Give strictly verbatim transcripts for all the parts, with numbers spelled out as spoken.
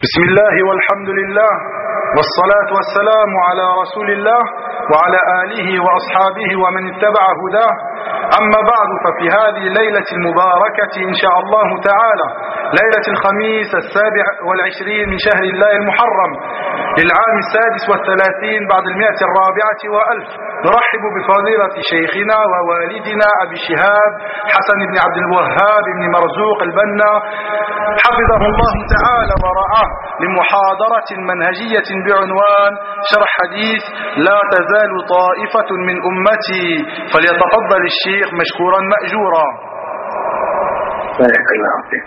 بسم الله والحمد لله والصلاة والسلام على رسول الله وعلى آله وأصحابه ومن اتبع هداه. أما بعد، ففي هذه الليلة المباركة إن شاء الله تعالى، ليلة الخميس السابع والعشرين من شهر الله المحرم للعام السادس والثلاثين بعد المئة الرابعة وألف، نرحب بفضيلة شيخنا ووالدنا أبي شهاب حسن بن عبد الوهاب بن مرزوق البنا حفظه الله تعالى ورعاه لمحاضرة منهجية بعنوان شرح حديث لا تزال طائفة من أمتي، فليتفضل الشيخ مشكورا مأجورا. بارك الله فيك.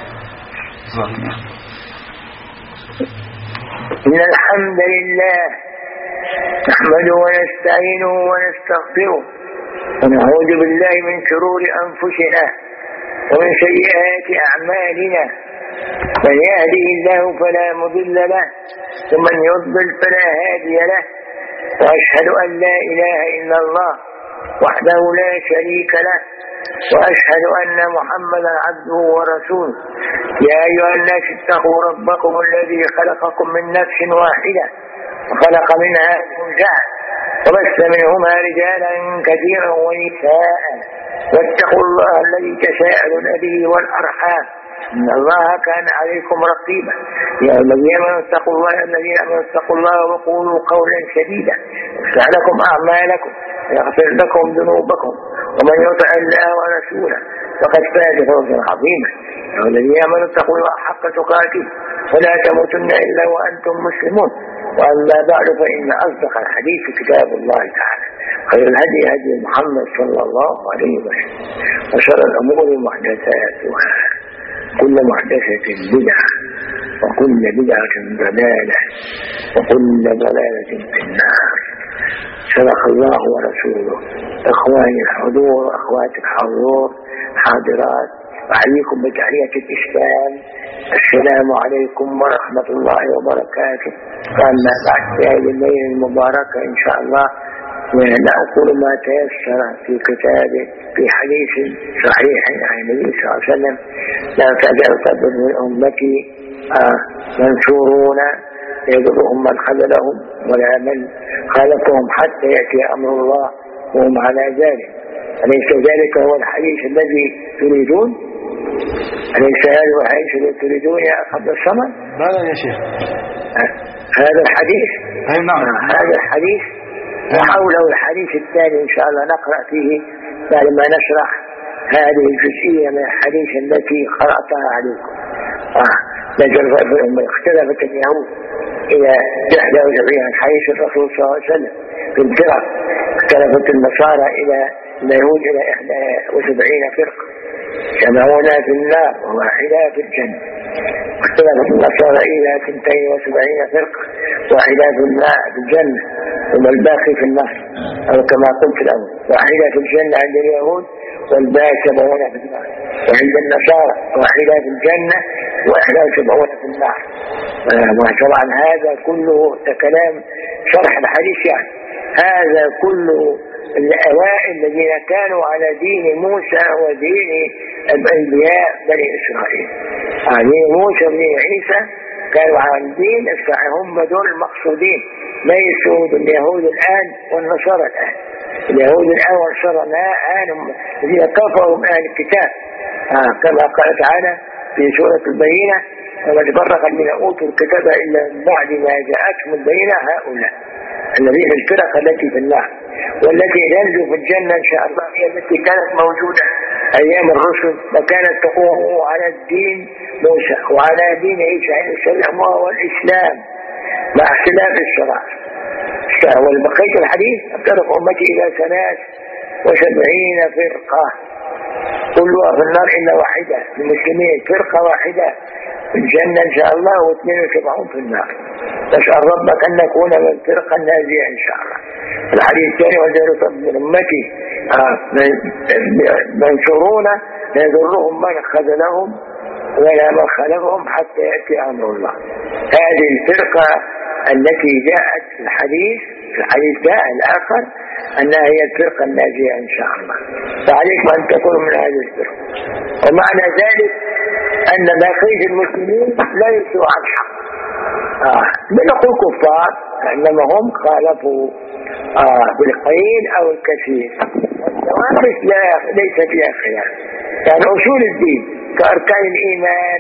إن الحمد لله نحمده ونستعينه ونستغفره ونعوذ بالله من شرور أنفسنا ومن سيئات أعمالنا، من يهده الله فلا مضل له ومن يضلل فلا هادي له، وأشهد أن لا إله إلا الله وحده لا شريك له، وأشهد أن محمدا عبده ورسوله. يا أيها الناس اتقوا ربكم الذي خلقكم من نفس واحدة وخلق منها زوجها وبث منهما رجالا كثيرا ونساء، واتقوا الله الذي تساءلون به والأرحام إن الله كان عليكم رقيبا. يا الذين آمنوا اتقوا الله الذين آمنوا اتقوا الله وقولوا قولا سديدا يصلح لكم أعمالكم ويغفر لكم ذنوبكم، ومن يطع الله ورسوله فقد فاز فوزا عظيما. يا الذين آمنوا اتقوا الله حق تقاته ولا تموتن إلا وأنتم مسلمون. وأما بعد، فإن أصدق الحديث كتاب الله تعالى، خير الهدي هدي محمد صلى الله عليه وسلم، وشر الأمور محدثاتها، كل محدثة بدعة وكل بدعة ضلالة وكل ضلالة في النار. صدق الله ورسوله. إخواني الحضور وأخواتي الحضور حاضرات، أحييكم بتحية الإسلام، السلام عليكم ورحمة الله وبركاته. وأما بعد، في هذه الليلة المباركة إن شاء الله نأخذ ما تيسر في كتابه في حديث صحيح عن النبي صلى الله عليه وسلم: لا تزال طائفة من أمتي منصورون يضرهم من خذلهم ولا من خالفهم حتى يأتي أمر الله وهم على ذلك. أليس ذلك هو الحديث الذي تريدون؟ أليس هذا هو الحديث الذي تريدون يا أخذ الصمد؟ بلى يا شيخ، هذا الحديث. أي نعم، هذا الحديث وحوله الحديث الثاني إن شاء الله نقرأ فيه بعد ما نشرح هذه الجزئية من الحديث التي قرأتها عليكم. آه. اختلفت اليهود إلى إحدى وسبعين حديث الرسول صلى الله عليه وسلم في الفرق، اختلفت النصارى إلى اليهود إلى إحدى وسبعين فرقة، سبعون في النار وواحدة في الجنة. اختلفت النصارى إلى اثنتين وسبعين فرقة، واحدة في الجنة ثم الباقي في النار، أو كما قلت الأول واحدة في الجنة عند اليهود والباقي سبعون في النار، وعند النصارى واحدة في الجنة واحدة وسبعون في النار. وطبعا هذا كله كلام شرح الحديث، يعني هذا كله الأوائل الذين كانوا على دين موسى ودين الأنبياء بني إسرائيل. دين موسى وبني عيسى كانوا على دين إسرائيل، هم دول المقصودين، ليسوا اليهود الآن والنصارى الآن. اليهود الآن والنصارى الآن الذين كفروا من أهل الكتاب، آه كما قال تعالى في سورة البينة: وما تفرق الذين أوتوا الكتاب إلا بعد ما جاءتهم البينة هؤلاء الذين الفرق التي في النار، والتي تنزل في الجنة إن شاء الله هي التي كانت موجودة أيام الرسل وكانت تقوم على الدين موسى وعلى دين عيسى عليه السلام وهو الإسلام مع اختلاف الشرائع. والبقية الحديث: افترق أمتي إلى ثلاث وسبعين فرقة كلها في النار إلا واحدة، المسلمين فرقة واحدة في الجنة إن شاء الله واثنين وسبعون في النار. نسأل ربك أن نكون من الفرقة الناجية إن شاء الله. الحديث الثاني: وزيرة من أمتي منصورون لا يضرهم من خذلهم ولا من خلفهم حتى يأتي أمر الله. هذه الفرقة التي جاءت في الحديث في الحديث جاء الآخر أنها هي الفرقة الناجية إن شاء الله، فعليك أن تكون من هذه الفرقة. ومعنى ذلك أن بقية المسلمين ليسوا على الحق، آه بنقول كفار إنما هم خالفوا آه بالقليل أو الكثير. والثوابت لا ليس فيها خلاف، يعني أصول الدين كأركان الإيمان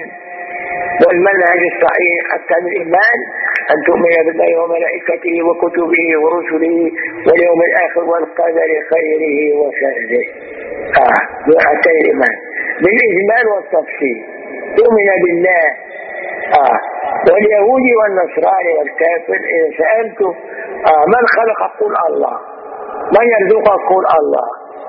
والمنهج الصحيح. أركان الإيمان أن تؤمن بالله وملائكته وكتبه ورسله واليوم الآخر والقدر خيره وشره. آه أركان الإيمان بالإجمال والتفصيل. تؤمن بالله آه واليهودي والنصراني والكافر إذا سألته آه من خلق قل الله، من يرزقك قل الله.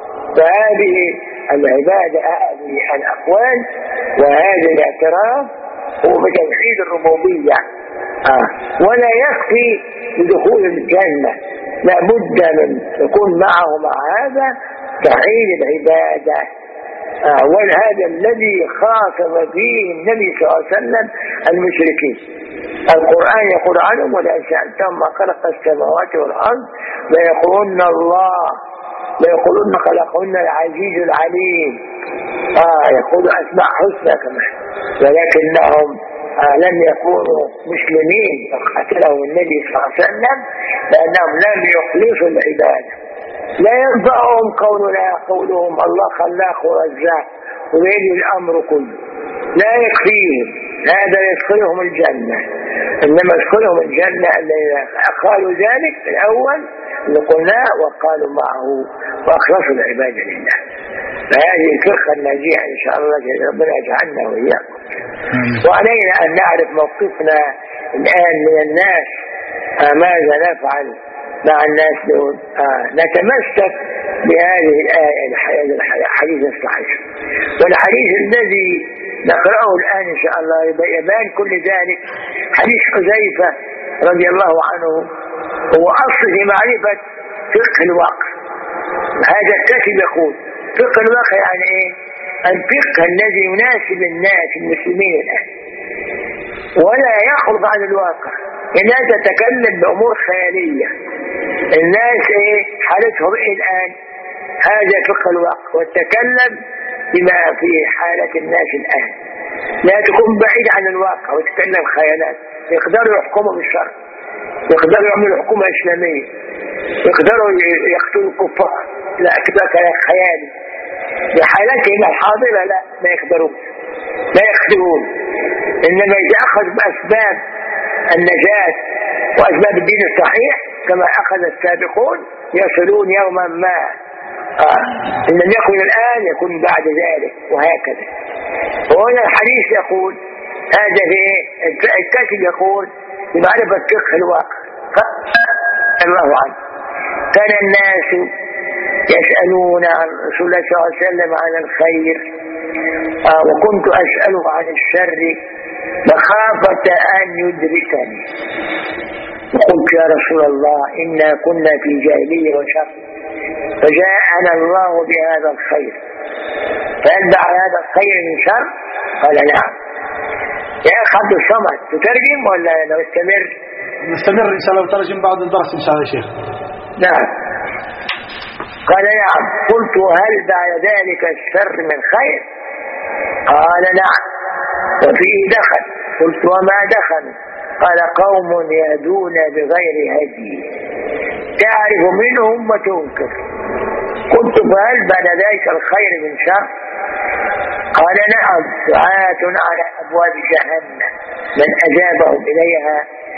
فهذه العبادة هذه الأقوال وهذا الاعتراف هو بتوحيد الربوبية. آه ولا يكفي بدخول الجنة، لا بد من يكون معه مع هذا توحيد العبادة. آه وهذا الذي خاطب فيه النبي صلى الله عليه وسلم المشركين. القرآن يقول عنهم ولا سألتهم ما خلق السماوات والأرض ليقولن الله، ليقولن خلقهن العزيز العليم. آه يقول أسماء حسنى كمان، ولكنهم آه لم يكونوا مسلمين قتلهم النبي صلى الله عليه وسلم لأنهم لم يخلصوا العبادة. لا ينفعهم قولنا قولهم الله خلاق ورزاق وبيده الأمر كله، لا يكفيهم هذا يدخلهم الجنة. إنما يدخلهم الجنة الذين قالوا ذلك الأول اللي قلناه وقالوا معه وأخلصوا العبادة لله. فهذه الفرقة الناجية إن شاء الله ربنا يجعلنا وإياكم. وعلينا أن نعرف موقفنا الآن من الناس. آه ماذا نفعل مع الناس دول؟ آه نتمسك بهذه الآية الحديث الصحيح والحديث الذي نقرأه الآن إن شاء الله يبان كل ذلك. حديث حذيفة رضي الله عنه هو أصل في معرفة فقه الواقع. هذا الكاتب يقول فقه الواقع يعني إيه؟ الفقه الذي يناسب الناس المسلمين الآن ولا يخرج عن الواقع. الناس تتكلم بأمور خيالية، الناس إيه حالتهم إيه الآن؟ هذا فقه الواقع، والتكلم بما في حالة الناس الآن. لا تكون بعيد عن الواقع وتتكلم خيالات. يقدروا يحكموا بالشرع، يقدروا يعملوا حكومة إسلامية، يقدروا يقتلوا الكفار، لا كده كلام خيالي. بحالتهم الحاضرة لا ما يقدرون، لا يقدرون. إنما إذا أخذ بأسباب النجاة وأسباب الدين الصحيح كما أخذ السابقون يصلون يوما ما. آه. إن لم يكن الآن يكون بعد ذلك وهكذا. وهنا الحديث يقول هذا في الكاتب يقول بمعرفة فقه الواقع الله عنه. كان الناس يسألون عن رسول الله صلى الله عليه وسلم عن الخير آه وكنت أسأله عن الشر مخافة أن يدركني. وقلت يا رسول الله إنا كنا في جاهلية وشر فجاءنا الله بهذا الخير فهل بعد هذا الخير من شر؟ قال نعم. يا أخ عبد الصمد تترجم ولا نستمر؟ نستمر إن شاء الله نترجم بعد الدرس إن شاء الله يا شيخ. نعم. قال نعم. قلت هل بعد ذلك الشر من خير؟ قال نعم وفيه دخل. قلت وما دخل؟ قال قوم يهدون بغير هدي تعرف منهم وتنكر. قلت فهل بعد ذلك الخير من شر؟ قال نعم دعاة على أبواب جهنم من أجابهم إليها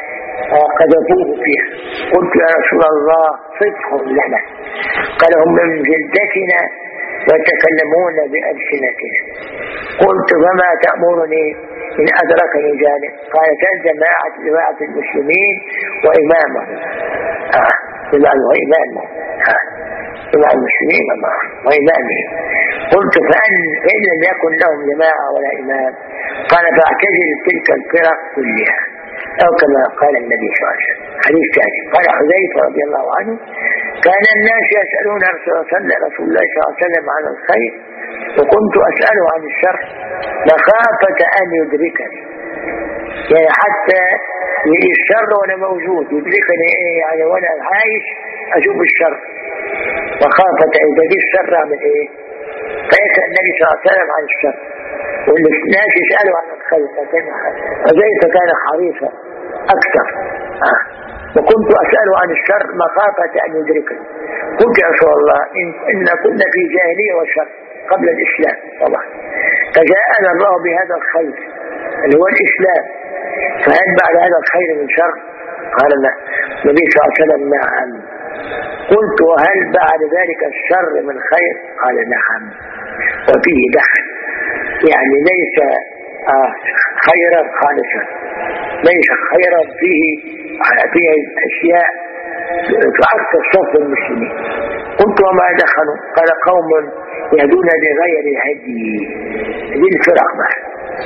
قذفوه فيها. قلت يا رسول الله صدق لنا. قال هم من جلدتنا ويتكلمون بألسنتنا. قلت فما تأمرني إن أدركني ذلك؟ قال تلزم جماعة المسلمين وإمامهم آه. وإمامهم آه. جماعة المسلمين وإمامهم. قلت فإن لم يكن لهم جماعة ولا إمام؟ قال فاعتزل تلك الفرق كلها أو كما قال النبي صلى الله عليه وسلم. حديث ثاني قال حذيفة رضي الله عنه كان الناس يسألون رسول الله صلى الله عليه وسلم عن الخير وكنت أسأله عن الشر مخافة أن يدركني. يعني حتى الشر وأنا موجود يدركني إيه يعني وأنا عايش أشوف الشر مخافة إذا دي الشر أعمل إيه؟ فيسأل النبي صلى الله عليه وسلم عن الشر والناس يسألوا عن الخير. وزيف كان حريصا أكثر. آه. وكنت أسأل عن الشر مخافة أن يدركني. قلت يا رسول الله إن, إن كنا في جاهلية وشر قبل الإسلام طبعا، فجاءنا الله بهذا الخير اللي هو الإسلام، فهل بعد هذا الخير من شر؟ قال لا. النبي صلى الله عليه وسلم نعم. قلت وهل بعد ذلك الشر من خير؟ قال نعم. وفيه دخل، يعني ليس آه خيرا خالصا، ليس خيرا فيه فيه أشياء تعكر صف المسلمين. قلت وما دخلوا؟ قال قوم يهدون بغير الهدي. دي الفرق بقى،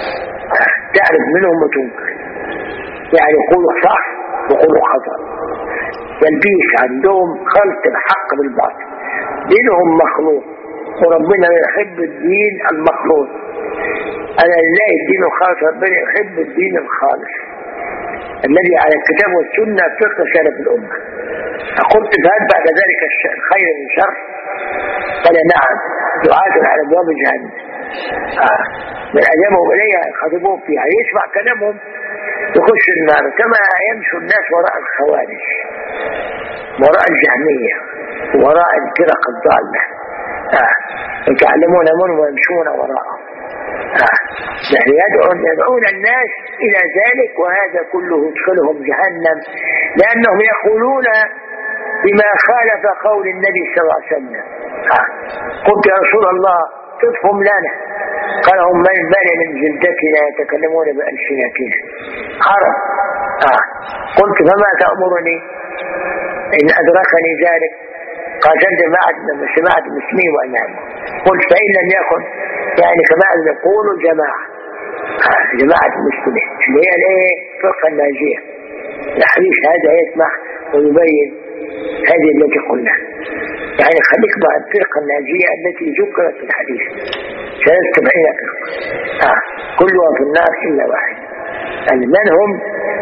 تعرف منهم وتنكر، يعني يقولوا صح ويقولوا خطأ، يلبيس عندهم خلط الحق بالباطل. دينهم مخلوط وربنا يحب الدين المخلوط. أنا لله الدين الخالص، ربنا يحب الدين الخالص الذي على الكتاب والسنة فقه سلف الأمة. فقلت فهل بعد ذلك الخير من شر؟ قال نعم، دعاة على أبواب جهنم. آه. من أجابهم إليها خطبوهم فيها، يسمع كلامهم يخش النار كما يمشي الناس وراء الخوارج، وراء الجهمية، وراء الفرق الضالة. آه. يتعلمون منهم ويمشون وراءهم. آه. يعني يدعون, يدعون الناس إلى ذلك، وهذا كله يدخلهم جهنم، لأنهم يقولون بما خالف قول النبي صلى الله عليه وسلم. آه. قلت يا رسول الله صفهم لنا. قال هم من بني من جلدتنا يتكلمون بألسنتنا عرب. آه. قلت فما تأمرني إن أدركني ذلك؟ قال سمعت سمعت باسمي وأنام. قلت فإن لم يكن يعني كما يقولوا جماعة آه. جماعة المسلمين اللي هي الايه فرقة الناجية. الحديث هذا يسمح ويبين هذه التي قلنا، يعني خليك مع الفرقة الناجية التي ذكرت في الحديث ثلاث سبعين فرقة آه. كلها في النار إلا واحد. يعني من هم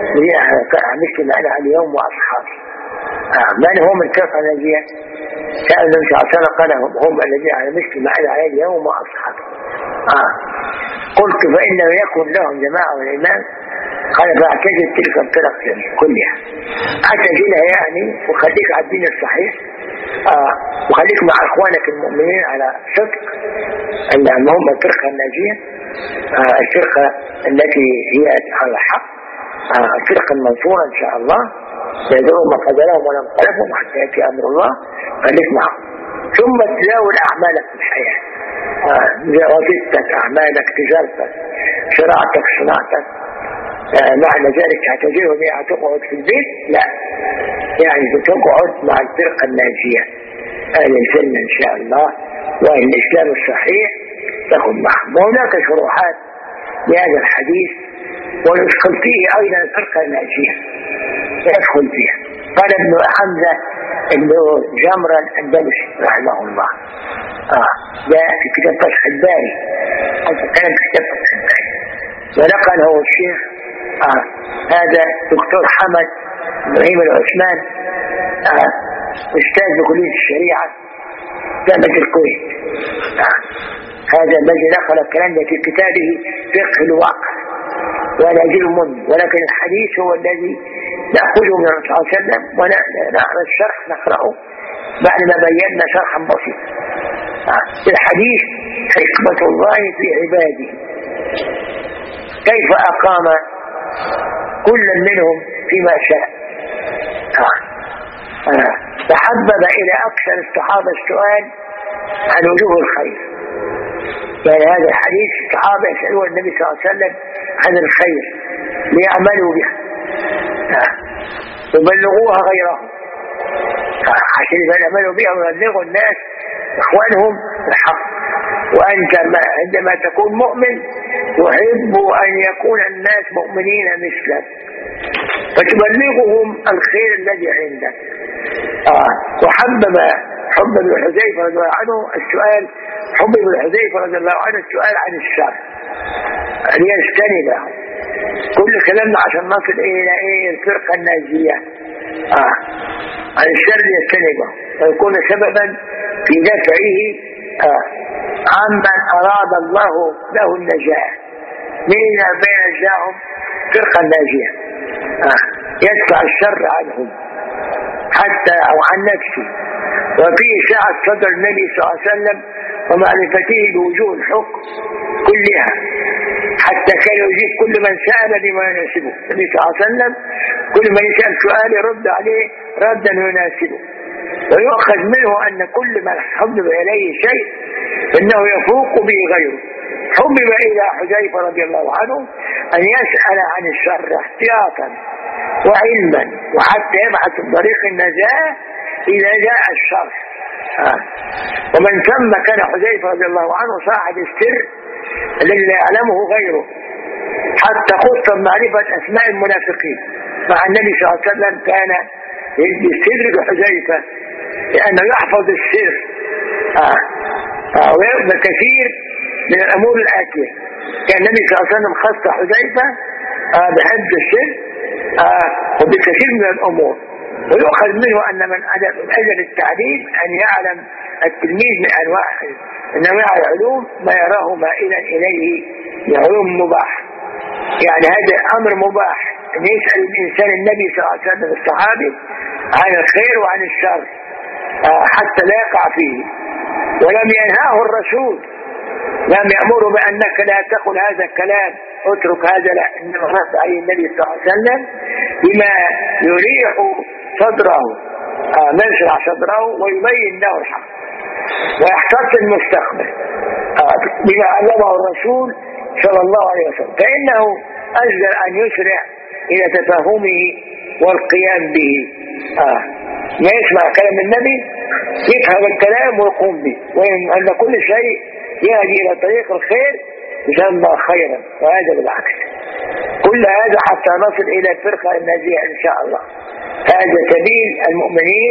مثل معنا اليوم وأصحابه؟ آه. من هم الفرقة الناجية؟ سأل النبي صلى الله عليه وسلم قال هم, هم الذين على مثل معنا عليه اليوم وأصحابه. آه. قلت فإن لم يكن لهم جماعة والإمام قال فاعتزل تلك الفرق كلها. اعتزلها يعني وخليك على الدين الصحيح آه. وخليك مع اخوانك المؤمنين على صدق انهم هم الفرقه الناجيه آه. الفرقه التي هي على الحق آه. الفرقه المنصوره ان شاء الله، يدعون ما قدرهم ولم قلبهم حتى ياتي امر الله. خليك معهم، ثم تزاول اعمالك في الحياه آه. وظيفتك، اعمالك، تجارتك، شراعتك، صناعتك. آه. معنى ذلك هتجيهم يعني تقعد في البيت؟ لا، يعني تقعد مع الفرقة الناجية أهل الجنة إن شاء الله وأهل الإسلام الصحيح تكون معهم. وهناك شروحات لهذا الحديث ويدخل فيه أيضا الفرقة الناجية، يدخل فيها. قال ابن حمزة ابن جمر الأندلسي رحمه الله آه. جاء في كتاب فتح الباري، هذا كلام في كتاب فتح الباري، ونقله الشيخ آه. هذا دكتور حمد إبراهيم العثمان آه. أستاذ بكلية الشريعة جامعة الكويت آه. هذا الذي نقل الكلام في كتابه فقه الواقع ولا أجل منه، ولكن الحديث هو الذي نأخذه من الرسول صلى الله عليه وسلم ونقرأ الشرح نقرأه بعد ما بينا شرحا بسيطا آه. الحديث حكمة الله في عباده، كيف أقام كل منهم فيما شاء آه. آه. تحبب إلى أكثر الصحابة السؤال عن وجوه الخير. يعني هذا الحديث الصحابة يسألون النبي صلى الله عليه وسلم عن الخير ليعملوا بها آه. يبلغوها غيرهم آه. عشان يعملوا بها ويبلغوا الناس إخوانهم الحق. وأنت عندما تكون مؤمن تحب أن يكون الناس مؤمنين مثلك فتبلغهم الخير الذي عندك آه. وحبب حب ابن حذيفة رضي الله عنه السؤال حب ابن حذيفة رضي الله عنه السؤال عن الشر أن يجتنبه. كل كلامنا عشان نصل إلى إيه الفرقة الناجية آه. عن الشر يجتنبه ويكون سببا في دفعه آه. عمن أراد الله له النجاة. من بين نجاهم فرقة الناجية آه. يدفع الشر عنهم حتى أو عن نفسه. وفيه سعة صدر النبي صلى الله عليه وسلم ومعرفته بوجوه الحكم كلها، حتى كان يجيب كل من سأل بما يناسبه. النبي صلى الله عليه وسلم كل من يسأل سؤال يرد عليه ردا يناسبه. ويؤخذ منه أن كل من حبب إليه شيء إنه يفوق به غيره. حبب إلى حذيفة رضي الله عنه أن يسأل عن الشر احتياطا وعلما، وحتى يبحث طريق النجاة إذا جاء الشر. آه. ومن ثم كان حذيفة رضي الله عنه صاحب السر الذي لا يعلمه غيره، حتى خص معرفة أسماء المنافقين مع النبي صلى الله عليه وسلم. كان يستدرج حذيفة لأنه يحفظ السر آه. آه. ويبقى كثير من الأمور الآتية. كان النبي صلى الله عليه وسلم خص حذيفة آه بحفظ السر آه وبكثير من الأمور. ويؤخذ منه أن من أجل التعليم أن يعلم التلميذ من أنواع من أنواع العلوم ما يراه مائلا إليه بعلوم مباح. يعني هذا أمر مباح أن يسأل الإنسان النبي صلى الله عليه وسلم الصحابي عن الخير وعن الشر آه حتى لا يقع فيه. ولم ينهاه الرسول، لم يأمره بأنك لا تقل هذا الكلام اترك هذا، لا، إنما رد عليه النبي صلى الله عليه وسلم بما يريح صدره آه يشرح صدره ويبين له الحق ويحتاط المستقبل آه بما علمه الرسول صلى الله عليه وسلم. فإنه أجدر أن يسرع إلى تفهمه والقيام به. آه ما يسمع كلام النبي يفهم الكلام ويقوم به، وأن كل شيء يهدي إلى طريق الخير يسمى خيرا، وهذا بالعكس. كل هذا حتى نصل إلى الفرقة الناجية إن شاء الله. هذا سبيل المؤمنين.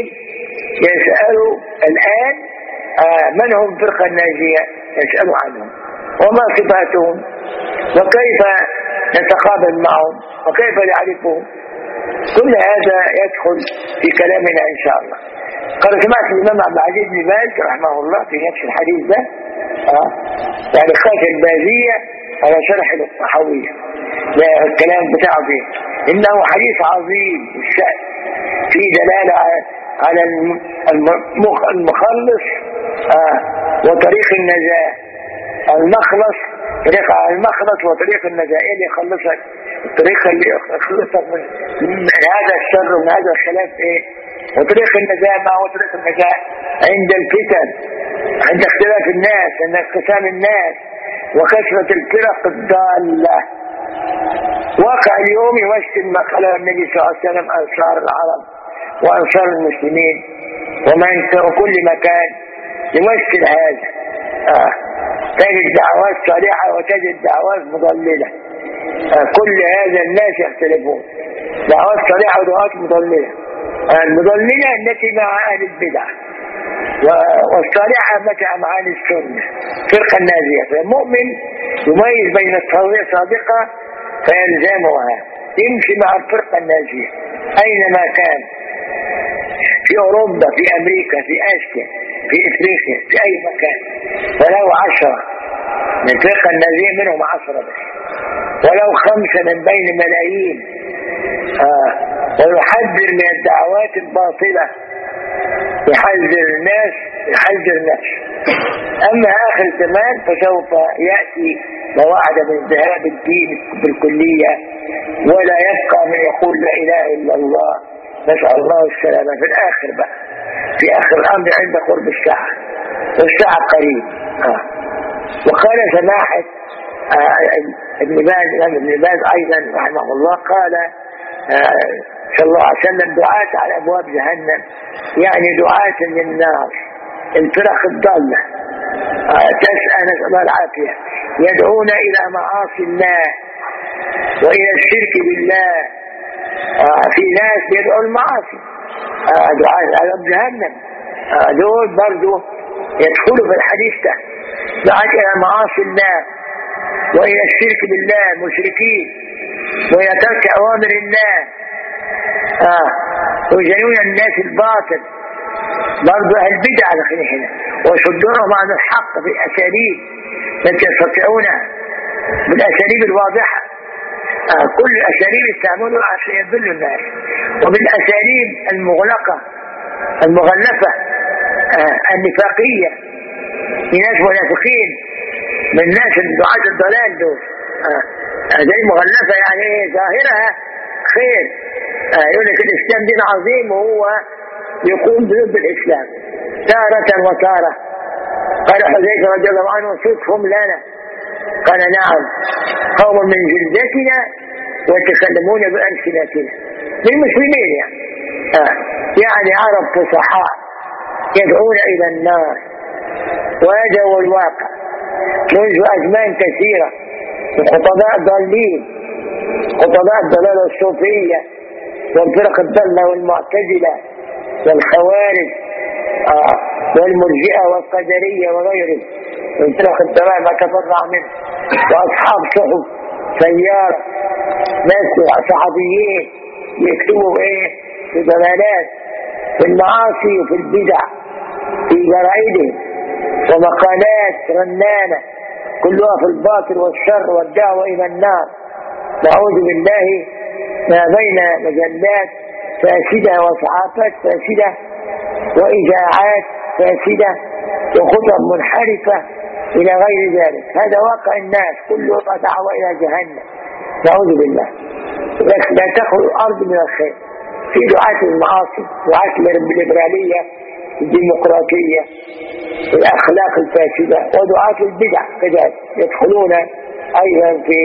يسألوا الآن آه من هم الفرقة الناجية، يسألوا عنهم وما صفاتهم وكيف نتقابل معهم وكيف نعرفهم. كل هذا يدخل في كلامنا إن شاء الله. قال سمعت الإمام عبد العزيز بن باز رحمه الله في نفس الحديث ده آه يعني خاص البازية على شرح الطحاوية الكلام بتاعه فيه إنه حديث عظيم الشأن في دلالة على المخلص آه وطريق النجاة. المخلص طريق المخلص وطريق النجاة اللي يخلصك، الطريق اللي يخلصك من, من هذا الشر ومن هذا الخلاف ايه. وطريق النجاة ما هو طريق النجاة؟ عند الفتن، عند اختلاف الناس، عند انقسام الناس وكثرة الفرق الضالة. واقع اليوم يمثل ما قال النبي صلى الله عليه وسلم أنصار العرب وأنصار المسلمين ومن كل مكان يمثل هذا. آه. تجد دعوات صالحة وتجد دعوات مضللة. آه. كل هذا الناس يختلفون، دعوات صالحة ودعوات مضللة. آه. المضللة التي مع أهل البدع، والصالحة متى مع أهل السنة فرقة الناجية. فالمؤمن يميز بين التوحيد الصادقة فيلزمها، يمشي مع الفرقة الناجية أينما كان، في أوروبا، في أمريكا، في آسيا، في إفريقيا، في أي مكان. ولو عشرة من الفرقة الناجية منهم عشرة بس، ولو خمسة من بين ملايين. آه. ويحذر من الدعوات الباطلة، يحذر الناس يحذر الناس. أما آخر الزمان فسوف يأتي ما وعد من ذهاب الدين بالكلية، ولا يبقى من يقول لا إله إلا الله. نسأل الله السلامة في الآخر بقى، في آخر الأمر عند قرب الساعة، والساعة قريب. آه. وقال سماحة آه ابن باز ابن باز أيضا رحمه الله قال آه صلى الله عليه وسلم دعاة على أبواب جهنم، يعني دعاة للنار، الفرق الضالة آه تسأل نسأل الله العافية، يدعون إلى معاصي الله وإلى الشرك بالله. آه في ناس يدعوا المعاصي آه دعاة على أبواب جهنم، آه دول برضو يدخلوا في الحديث ده، دعاة إلى معاصي الله وإلى الشرك بالله، مشركين، وإلى ترك أوامر الله. آه ويجنون الناس الباطل، برضو أهل البدع داخلين هنا، ويصدونهم عن الحق بالأساليب التي يستطيعونها، بالأساليب الواضحة آه كل الأساليب يستعملوا عشان يضلوا الناس، وبالأساليب المغلقة المغلفة آه النفاقية، في ناس منافقين من الناس الدعاة الضلال دول آه زي مغلفة يعني ظاهرها خير، آه يقول لك الإسلام دين عظيم وهو يقوم ضد الإسلام تارة وتارة. قال حذيفة رضي الله عنه صفهم لنا، قال نعم قوم من جلدتنا ويتكلمون بألسنتنا، للمسلمين يعني آه يعني عرب فصحاء يدعون إلى النار، وهذا هو الواقع منذ أزمان كثيرة. الخطباء ضالين، خطباء الضلال الصوفية والفرق الضالة والمعتزلة والخوارج آه والمرجئة والقدرية وغيرهم من فرق الضلال ما تفرع منه، وأصحاب صحف سيارة، ناس صحفيين يكتبوا ايه في ضلالات في المعاصي وفي البدع في جرائدهم، ومقالات رنانة كلها في الباطل والشر والدعوة إلى النار. نعوذ بالله ما بين مجلات فاسدة وصحافات فاسدة وإذاعات فاسدة وخطب منحرفة إلى غير ذلك. هذا واقع الناس، كلها دعوة إلى جهنم نعوذ بالله. لكن لا تخلو الأرض من الخير، في دعاة المعاصي، دعاة الليبرالية، الديمقراطية، الأخلاق الفاسدة، ودعاة البدع كذلك يدخلون أيضا في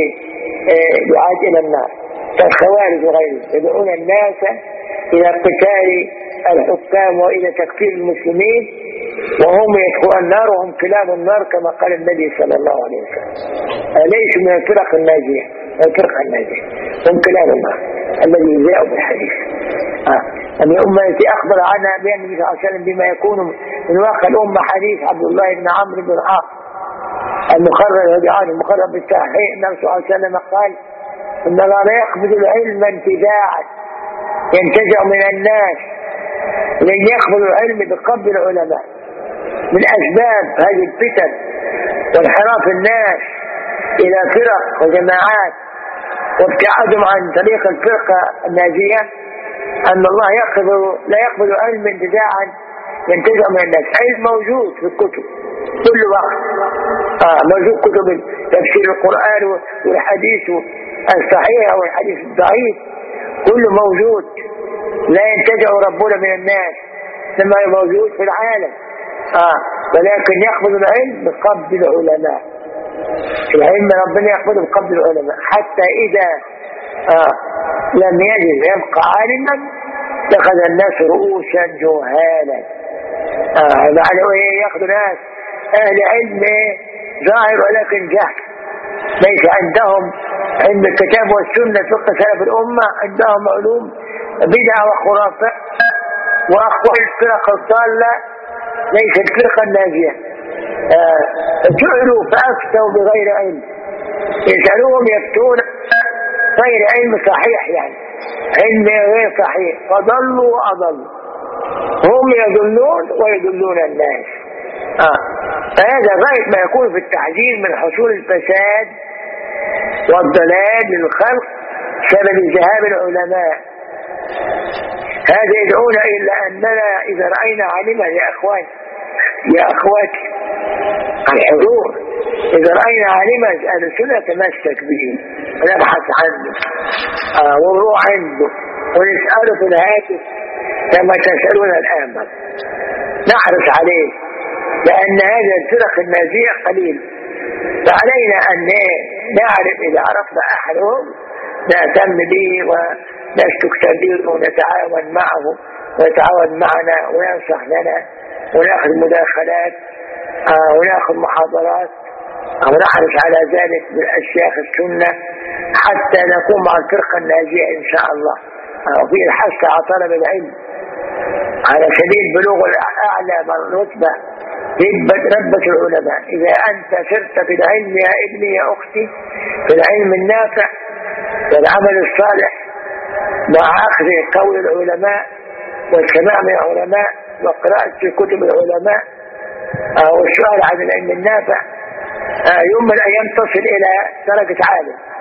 دعاة إلى النار كالخوارج وغيرهم، يدعون الناس إلى قتال الحكام وإلى تكفير المسلمين، وهم يدخلون النار وهم كلاب النار كما قال النبي صلى الله عليه وسلم. ليس من الفرق الناجية، الفرقة الناجية هم كلاب النار الذي جاءوا بالحديث. آه. أن الأمة التي أخبر عنها بأن النبي صلى الله عليه وسلم بما يكون من واقع الأمة حديث عبد الله بن عمرو بن العاص المقرر عنه المقرر بالتحقيق، النبي صلى الله عليه وسلم قال إن الله لا يقبض العلم انتزاعا ينتزع من الناس، لن يقبض العلم بقبض العلماء. من أسباب هذه الفتن وانحراف الناس إلى فرق وجماعات وابتعادهم عن طريق الفرقة الناجية أن الله يقبض لا يقبض العلم انتزاعا ينتزع من الناس. علم موجود في الكتب كل وقت، آه موجود كتب تفسير القرآن والحديث الصحيح والحديث الضعيف كله موجود، لا ينتزع ربنا من الناس كما موجود في العالم. آه ولكن يقبض العلم بقبض العلماء، العلم ربنا يقبض بقبض العلماء حتى إذا آه لم يجد يبقى عالما اتخذ الناس رؤوسا جهالا. آه معنى ايه؟ ياخذوا ناس اهل علم ظاهر ولكن جهل، ليس عندهم علم الكتاب والسنة فقه سلف الأمة، عندهم علوم بدع وخرافات وأقوال الفرق الضالة ليس الفرقة الناجية. آه جعلوا فأفتوا بغير علم، يسألوهم يفتون غير علم صحيح، يعني علم غير صحيح، فضلوا وأضلوا، هم يضلون ويضلون الناس. آه. فهذا غاية ما يكون في التحذير من حصول الفساد والضلال للخلق بسبب ذهاب العلماء. هذا يدعونا إلا أننا إذا رأينا علما يا أخوان يا أخواتي الحضور، إذا رأينا علما أهل السنة تمسك به ونبحث عنه آه ونروح عنده ونسأله في الهاتف كما تسألون الآن، نحرص عليه، لأن هذا الفرق الناجية قليل، فعلينا أن نعرف إذا عرفنا أحدهم نهتم به ونسلك سبيله ونتعاون معه ويتعاون معنا وينصح لنا ونأخذ مداخلات آه ونأخذ محاضرات أو نحرص على ذلك بالأشياخ السنة حتى نكون مع الفرقة الناجية إن شاء الله. آه وفي الحث على طلب العلم على سبيل بلوغ الأعلى مرتبة ربة العلماء. إذا أنت سرت في العلم يا ابني يا أختي في العلم النافع والعمل الصالح مع أخذ قول العلماء والسماع من العلماء وقراءة في كتب العلماء آه والسؤال عن العلم النافع، آه يوم من الأيام تصل إلى درجة عالم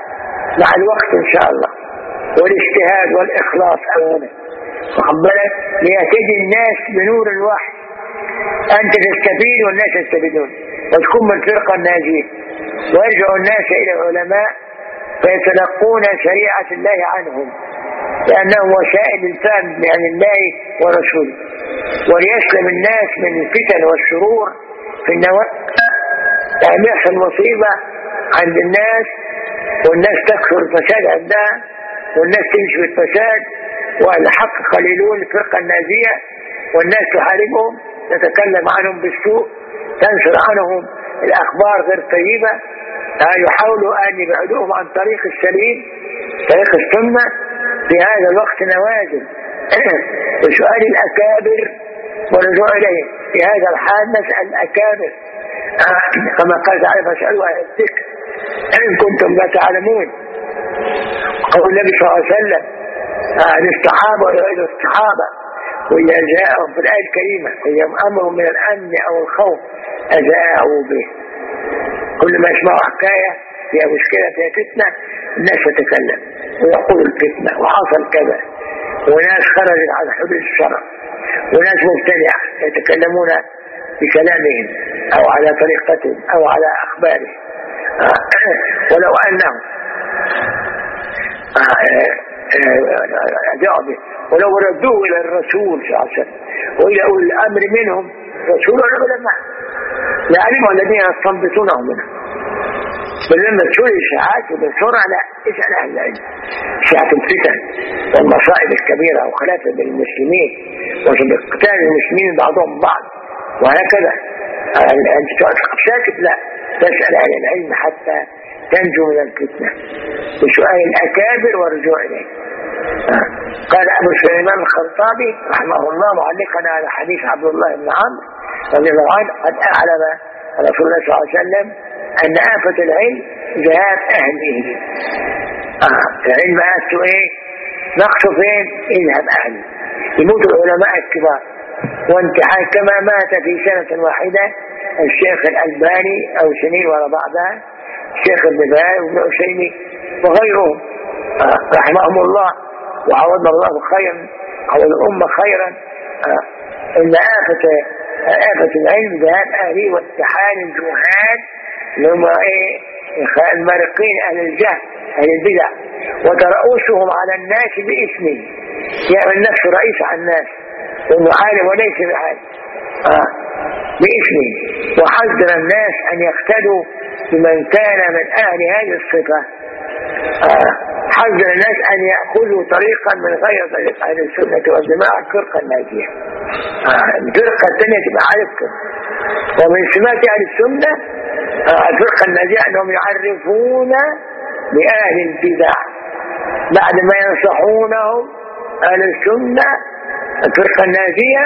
مع الوقت إن شاء الله، والاجتهاد والإخلاص أولا، وقبلت ليهتدي الناس بنور الوحي، أنت تستفيد والناس يستفيدون وتكون من الفرقة الناجية، ويرجع الناس إلى العلماء فيتلقون شريعة الله عنهم لأنهم وسائل الفهم عن الله ورسوله، وليسلم الناس من الفتن والشرور في النواة. يعني يحصل مصيبة عند الناس والناس تكثر الفساد عندها والناس تمشي في الفساد، والحق قليلون الفرقة الناجية، والناس تحاربهم تتكلم عنهم بالسوء، تنشر عنهم الأخبار غير طيبة، يحاولوا أن يبعدوهم عن طريق السليم طريق السنة. في هذا الوقت نوازل وسؤال الأكابر ورجوع إليهم. في هذا الحال نسأل الأكابر كما قال تعالى فاسألوا أهل الذكر إن كنتم لا تعلمون. قول النبي صلى الله عليه وسلم عن الصحابة وغير الصحابة وإذا جاءهم في الآية الكريمة إذا أمر من الأمن أو الخوف أذاعوا به. كل ما يسمعوا حكاية فيها مشكلة فيها فتنة الناس تتكلم ويقول الفتنة وحصل كذا، وناس خرجت على حدود الشرع، وناس مبتدعة يتكلمون بكلامهم أو على طريقتهم أو على أخبارهم. ولو أنهم ولو ردوه إلى الرسول صلى الله عليه وسلم وإلى أولي الأمر منهم رسول العلماء لعلم الذين يستنبطونهم منه. فلما تشوف الإشاعات وبسرعة لا اسأل أهل العلم. إشاعة الفتن والمصائب الكبيرة وخلافة بين المسلمين وقتال المسلمين بعضهم بعض وهكذا، أنت تقف ساكت؟ لا، تسأل أهل العلم حتى تنجو من الفتنة بسؤال الأكابر والرجوع إليه. قال أبو سليمان الخطابي رحمه الله معلقا على حديث عبد الله بن عمرو رضي الله عنه قد أعلم رسول الله صلى الله عليه وسلم أن آفة العلم ذهاب أهله. آه. العلم آفته إيه؟ نقصه فين؟ يذهب أهله، يموت العلماء الكبار وانتحال كما مات في سنة واحدة الشيخ الألباني أو سنين وراء بعضها الشيخ ابن باز وابن عثيمين وغيرهم آه. رحمهم الله وعوضنا الله خيرا عوض الأمة خيرا. آه. إن آفة آفة العلم ذهاب أهله وانتحال الجهال اللي هم ايه المارقين اهل الجهل اهل البدع وترأسهم على الناس باسمه، يعمل نفسه رئيس على الناس وانه عالم وليس بعالم آه. باسمه، وحذر الناس ان يقتدوا بمن كان من اهل هذه الصفة. آه. حذر الناس ان يأخذوا طريقا من غير طريق اهل السنة والجماعة الفرقة الناجية. آه. الفرقة الثانية تبقى عارفكم. ومن سمات اهل السنة الفرقة الناجية أنهم يعرفون بأهل البدع بعد ما ينصحونهم. أهل السنة الفرقة الناجية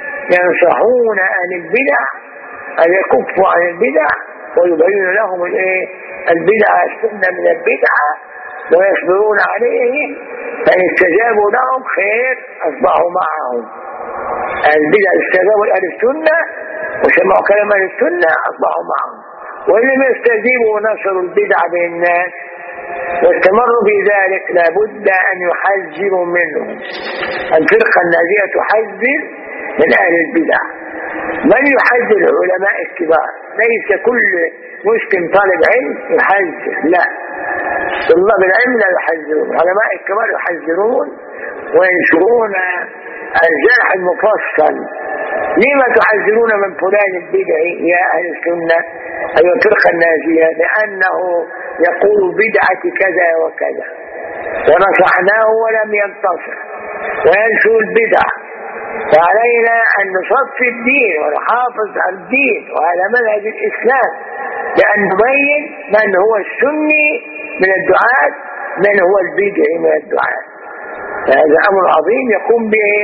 ينصحون أهل البدع أن يكفوا عن البدع ويبين لهم البدع السنة من البدعة ويصبرون عليه، فإن استجابوا لهم خير أصبحوا معهم. البدع استجابوا لأهل السنة وسمعوا كلام أهل السنة أصبحوا معهم، وإن لم يستجيبوا ونشروا البدع بين الناس واستمروا في ذلك لابد أن يحذروا منهم. الفرقة الناجية تحذر من أهل البدع. من يحذر؟ العلماء الكبار، ليس كل مسلم طالب علم يحذر، لا، طلاب العلم لا يحذرون، العلماء الكبار يحذرون وينشرون الجرح المفصل. لما تحذرون من فلان البدعي يا أهل السنة أيها الفرقة الناجية؟ لأنه يقول بدعة كذا وكذا ونصحناه ولم ينتصر وينشر البدع، فعلينا أن نصفي الدين ونحافظ على الدين وعلى منهج الإسلام بأن نبين من هو السني من الدعاة من هو البدعي من الدعاة. فهذا أمر عظيم يقوم به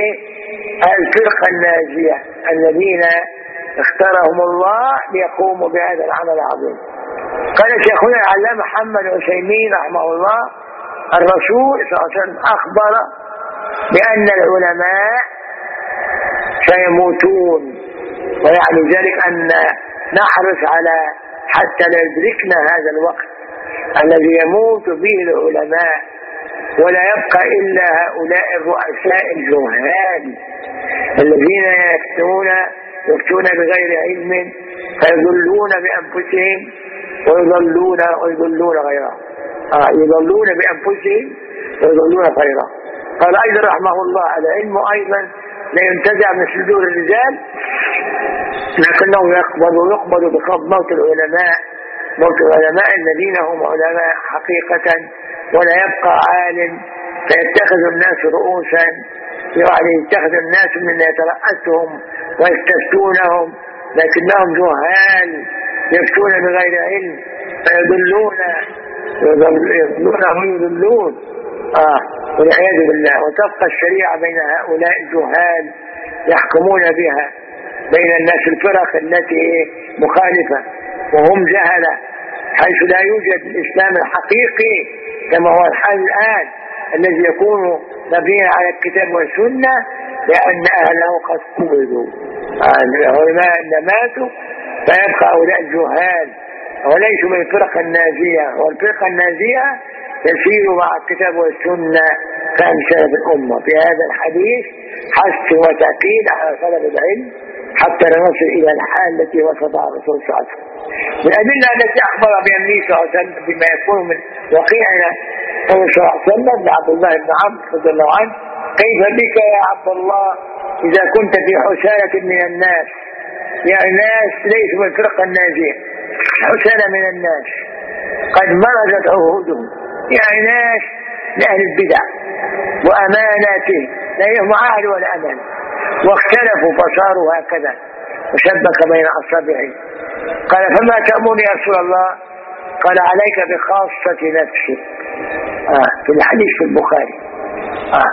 الفرقة الناجية الذين اختارهم الله ليقوموا بهذا العمل العظيم. قال شيخنا العلامة محمد عثيمين رحمه الله الرسول صلى الله عليه وسلم أخبر بأن العلماء سيموتون، ويعني ذلك أن نحرص على حتى لا يدركنا هذا الوقت الذي يموت به العلماء، ولا يبقى إلا هؤلاء الرؤساء الجهال الذين يفتون يفتون بغير علم فيضلون بأنفسهم ويضلون ويضلون غيرهم. آه يضلون بأنفسهم ويضلون غيرهم. قال أيضا رحمه الله: العلم أيضا لا ينتزع من صدور الرجال، لكنه يقبض ويقبض بقبض موت العلماء، موت العلماء الذين هم علماء حقيقة، ولا يبقى عالم فيتخذ الناس رؤوسا، يعني يتخذ الناس من يترأسهم ويستفتونهم، لكنهم جهال يفتون بغير علم فيضلون يضلون ويضلون آه والعياذ بالله. وتبقى الشريعة بين هؤلاء الجهال يحكمون بها بين الناس الفرق التي مخالفة وهم جهلة، حيث لا يوجد الإسلام الحقيقي كما هو الحال الآن الذي يكون مبنيا على الكتاب والسنة، لأن أهله قد قبضوا العلماء ماتوا، فيبقى هؤلاء الجهال وليسوا من الفرقة الناجية. والفرقة الناجية تسير مع الكتاب والسنة كأمثال الأمة. في هذا الحديث حث وتأكيد على طلب العلم حتى نصل إلى الحال التي وصفها الرسول صلى الله عليه وسلم. من الأدلة التي أخبر بها النبي صلى الله عليه وسلم بما يكون من وقيعنا صلى الله عليه وسلم لعبد الله بن عمرو رضي الله عنه: كيف بك يا عبد الله إذا كنت في حسالة من الناس؟ يعني ناس ليسوا من الفرقة الناجية، حسالة من الناس قد مرجت عهودهم، يعني ناس لأهل البدع وأماناتهم لا يهم عهد ولا أمان، واختلفوا فصاروا هكذا وشبك بين أصابعه. قال: فما تأمرني يا رسول الله؟ قال: عليك بخاصة نفسك. آه في الحديث في البخاري. آه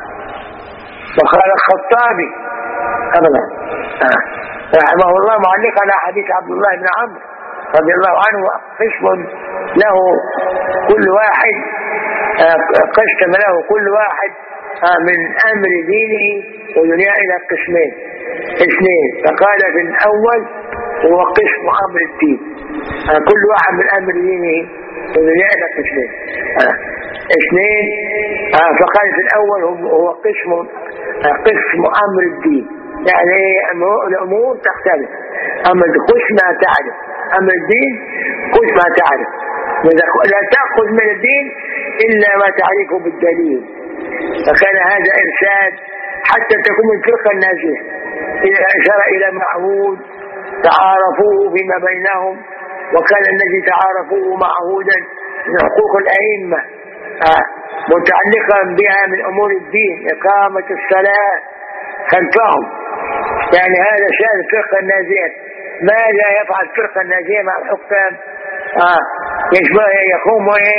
وقال الخطابي أبدا آه رحمه الله معلق على حديث عبد الله بن عمرو رضي الله عنه: قسم له كل واحد آه قسم له كل واحد آه من أمر دينه ودنياه إلى قسمين اثنين. فقال في الأول هو قسم أمر الدين، آه كل واحد من أمر دينه ودنياه إلى قسمين آه اثنين. آه فقال في الأول هو قسم آه قسم أمر الدين، يعني الأمور تختلف. أما قسم ما تعرف، أما الدين قسم ما تعرف، لا تأخذ من الدين إلا ما تعرفه بالدليل. فكان هذا إرشاد حتى تكون الفرقة الناجية، إذا أشار إلى معهود تعارفوه فيما بينهم، وكان الذي تعارفوه معهودا من حقوق الأئمة آه متعلقا بها من أمور الدين، إقامة الصلاة خلفهم. يعني هذا شأن الفرقة الناجية. ماذا يفعل الفرقة الناجية مع الحكام؟ آه يشبه يقوم ايه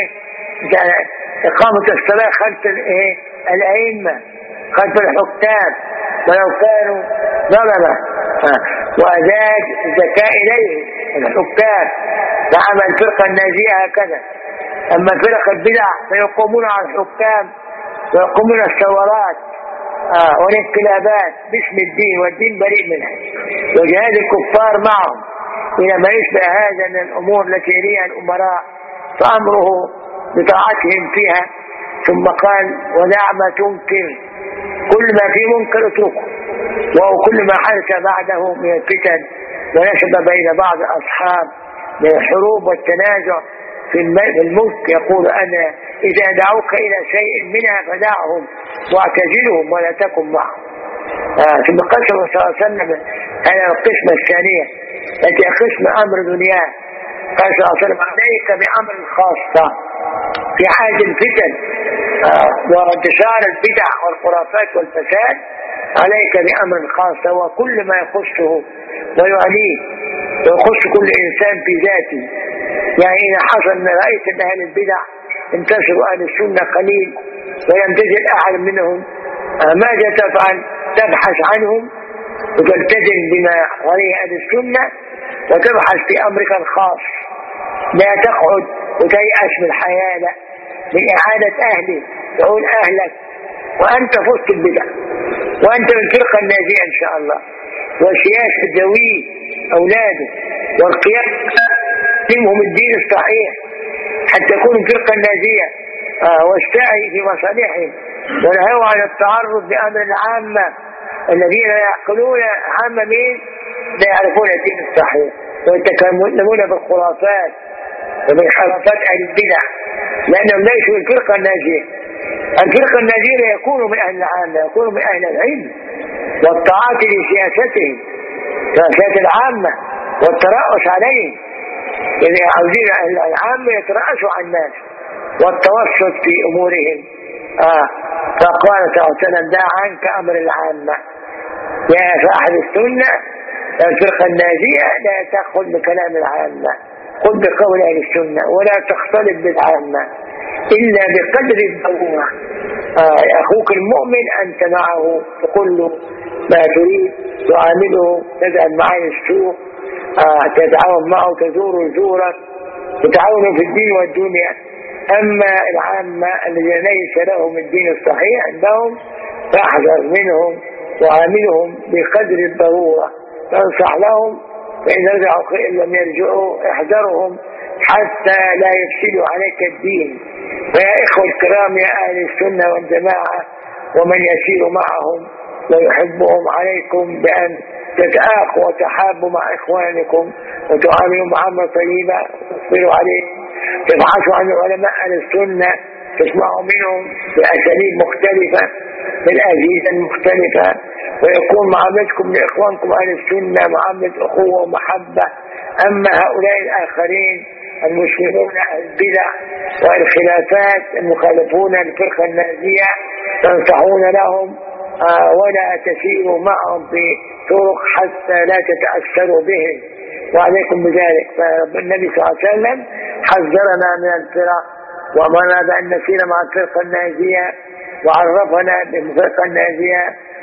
إقامة الصلاة خلف الايه الأئمة، خلف الحكام ولو كانوا ظلمة، آه وأداة الزكاة إليهم الحكام. فعمل الفرقة الناجية هكذا. أما فرق البدع فيقومون على الحكام ويقومون الثورات آه والانقلابات باسم الدين، والدين بريء منها، وجهاد الكفار معهم إلى ما يشبه هذا من الأمور التي يليها الأمراء، فأمره بطاعتهم فيها. ثم قال: ودع ما تنكر، كل ما في منكر اتركه، وهو كل ما حدث بعده من الفتن ونشب بين بعض أصحاب من الحروب والتنازع في الملك. يقول: أنا إذا دعوك إلى شيء منها فدعهم واعتزلهم ولا تكن معهم. آه ثم قسم صلى الله عليه وسلم على القسمة الثانية التي قسم أمر دنياه. قال صلى الله عليه وسلم: عليك بأمر خاصة في حاجة الفتن آه وانتشار البدع والخرافات والفساد، عليك بأمر خاصة وكل ما يخصه ويعنيه ويخص كل إنسان في ذاته. يعني إذا حصل ما رأيت أن أهل البدع انتشروا أهل السنة قليل ولم تجد أحد منهم، آه ماذا تفعل؟ تبحث عنهم وتلتزم بما عليه أهل السنة وتبحث في أمرك الخاص، لا تقعد وتيأس من الحياة، لا، من إعادة أهلي تعود أهلك وأنت فزت البدع وأنت من الفرقة الناجية إن شاء الله، وسياسة ذوي أولاده والقيام منهم الدين الصحيح حتى يكونوا فرقة ناجية آه واستعي في مصالحهم، ونهوا عن التعرض بأمر العامة الذين يعقلون عامة مين؟ لا يعرفون الدين الصحيح ويتكلمون بالخرافات وبالخرافات أهل البدع، لأنهم ليسوا الفرقة الناجية. الفرقة الناجية يكون من أهل العامة، يكون من أهل العلم والطاعات لسياستهم، سياسات العامة والترأس عليهم، يعني عاوزين أهل العامة يترأسوا على الناس والتوسط في أمورهم. آه. فقال صلى الله عليه وسلم دع عنك أمر العامة يا صاحب السنة، الفرقة الناجية لا تأخذ بكلام العامة، خذ بقول أهل السنة ولا تختلط بالعامة إلا بقدر الضرورة. آه. أخوك المؤمن أنت معه تقول له ما تريد، تعامله، تذهب معه السوق، آه. تتعاون معه، تزور زورك، تتعاونوا في الدين والدنيا. أما العامة الذين ليس لهم الدين الصحيح عندهم فاحذر منهم وعاملهم بقدر الضرورة، تنصح لهم فإن رجعوا خير لم يرجعوا، احذرهم حتى لا يفسدوا عليك الدين. فيا إخوة الكرام يا أهل السنة والجماعة ومن يسير معهم ويحبهم، عليكم بأن تتآخوا وتحابوا مع إخوانكم وتعاملوا معاملة طيبة وتصبروا عليه، تبحثوا عن علماء أهل السنة، تسمعوا منهم بأساليب مختلفة بالأجهزة المختلفة، ويكون معاملتكم لإخوانكم أهل السنة معاملة أخوة ومحبة. أما هؤلاء الآخرين المسلمون البدع والخلافات المخالفون الفرقة الناجية تنصحون لهم آه ولا تسيروا معهم في طرق حتى لا تتأثروا بهم، وعليكم بذلك. فالنبي صلى الله عليه وسلم حذرنا من الفرق وأمرنا بأن نسير مع الفرقة الناجية وعرفنا بالفرقة الناجية،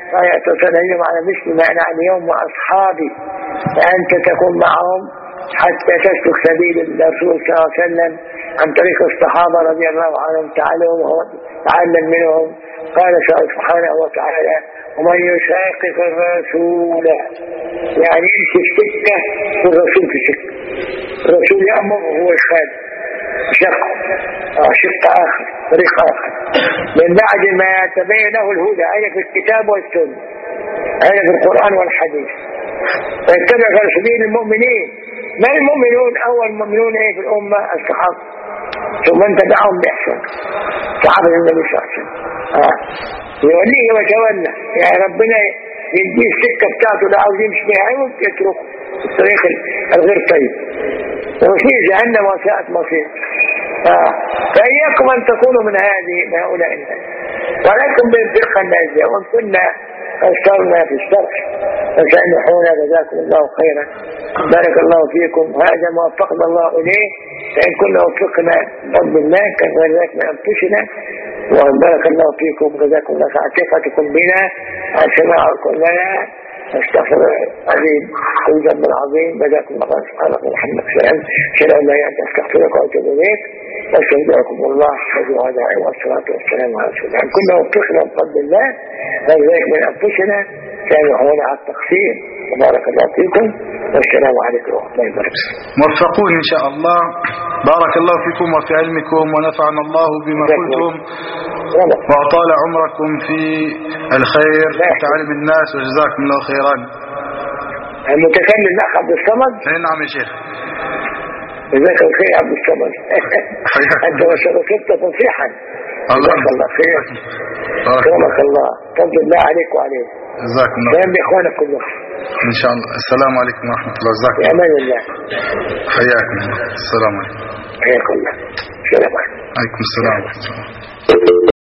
فيتصل على مثل ما أنا اليوم وأصحابي، فأنت تكون معهم حتى تسلك سبيل الرسول صلى الله عليه وسلم عن طريق الصحابة رضي الله عنهم، تعلم وتعلم منهم. قال سبحانه وتعالى ومن يشاقق الرسول، يعني يمشي في سكة والرسول في سكة، الرسول يأمر وهو يخالف، شق شق آخر، طريق آخر، من بعد ما تبين له الهدى، أي في الكتاب والسنة، أي في القرآن والحديث، فاتبع سبيل المؤمنين. ما المؤمنون؟ أول المؤمنون إيه في الأمة؟ الصحابة، ثم من تبعهم بإحسان، صحابة النبي صلى الله عليه وسلم. آه. يوليه وتولى، يعني ربنا يديه السكة بتاعته، لا عاوز يمشي بها عوض يتركه الطريق الغير طيب، وفيه جهنم وساءت مصير. آه. فإياكم أن تكونوا من هذه من هؤلاء الناس، ولكم بالفرقة الناجية. وإن كنا قصرنا في الشرح فسامحونا، جزاكم الله خيرا، بارك الله فيكم. هذا ما وفقنا الله إليه، فإن كنا وفقنا بفضل الله كان غير ذلك من أنفسنا. وبارك الله فيكم، جزاكم الله خيرا ثقتكم بنا وسماعكم لنا. استغفر العظيم كل ذنب العظيم، جزاكم الله خيرا. سبحانك اللهم وبحمدك، أشهد أن لا إله إلا أنت، أستغفرك وأتوب إليك، واستودعكم الله والوداع والصلاة والسلام على رسول الله. كنا وفقنا بفضل الله، ذلك من أنفسنا، سامحونا على التقصير، وبارك الله فيكم، والسلام عليكم ورحمة الله وبركاته. موفقون إن شاء الله، بارك الله فيكم وفي علمكم، ونفعنا الله بما قلتم، وأطال عمركم في الخير وتعلم الناس، وجزاكم الله خيرا. المتكلم الأخ عبد الصمد. نعم يا شيخ. جزاك الله خير عبد الصمد. أنت وشركت تصيحا. جزاك الله خير. أكرمك الله، فضل الله عليك وعليك. جزاكم الله. سلام بإخوانك كلهم. إن شاء الله. السلام عليكم ورحمة الله. جزاكم الله. بأمان الله. حياكم الله. السلام عليكم. حياكم الله. السلام عليكم. عليكم السلام ورحمة الله.